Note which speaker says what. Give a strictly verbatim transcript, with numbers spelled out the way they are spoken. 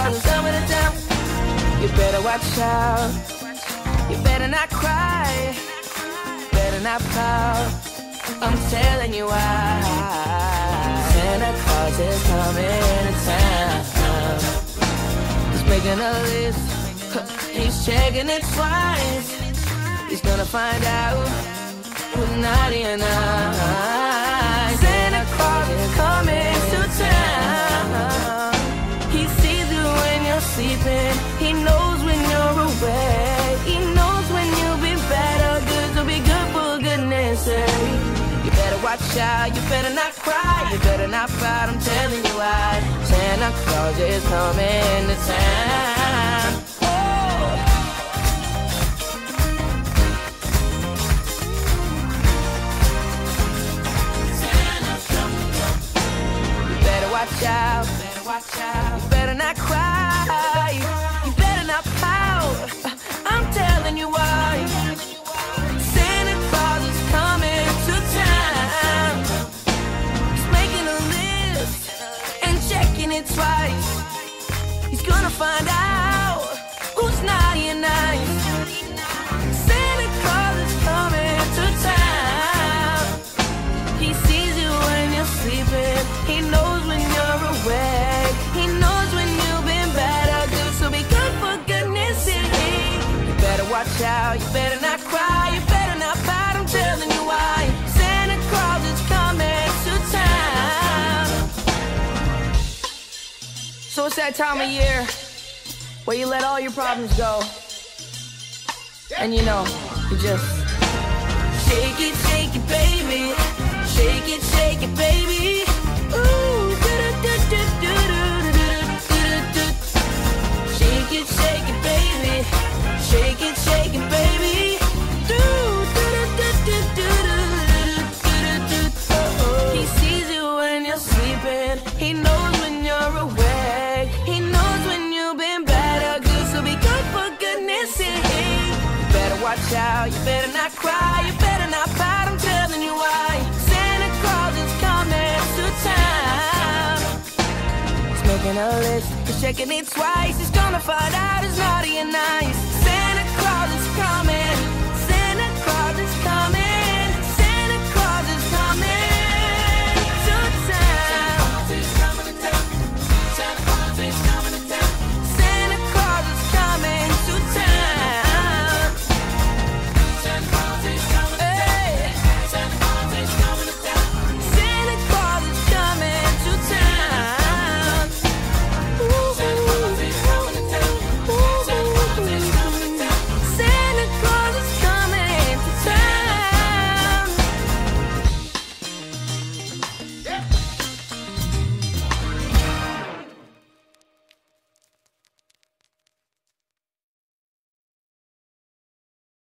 Speaker 1: Claus is coming to town. You better watch out. You better not cry. Better not pout. I'm telling you why. Santa Claus is coming to town. He's making a list. He's checking it twice. He's gonna find out who's naughty and nice. Santa Claus is coming to town. He sees you when you're sleeping. He knows when you're awake. He knows when you'll be bad or good. So be good for goodness sake. You better watch out. You better not cry. You better not fight. I'm telling you why. Santa Claus is coming to town. Watch out, better watch out. You better not cry. You better not pout. I'm telling you why. Santa Claus is coming to town. He's making a list and checking it twice. He's gonna find out who's naughty and nice. Santa Claus is coming to town. He sees you when you're sleeping. He knows when you're awake. He knows when you've been bad or good. So be good for goodness sake. You better watch out. You better not cry. You better not pout. I'm telling you why. Santa Claus is coming to town. So it's that time of year where you let all your problems go. And you know, you just shake it, shake it, baby. Shake it, shake it, baby. Ooh, shake it, shake it, baby. Shake it, shake it, baby. He sees you when you're sleeping. He knows when you're awake. He knows when you've been bad or good. So be good for goodness sake. You better watch out. You better not cry. You better not pout. I'm telling you why. Santa Claus is coming to town. He's making a list. He's checking it twice. He's gonna find out who's naughty and nice. Santa Claus is coming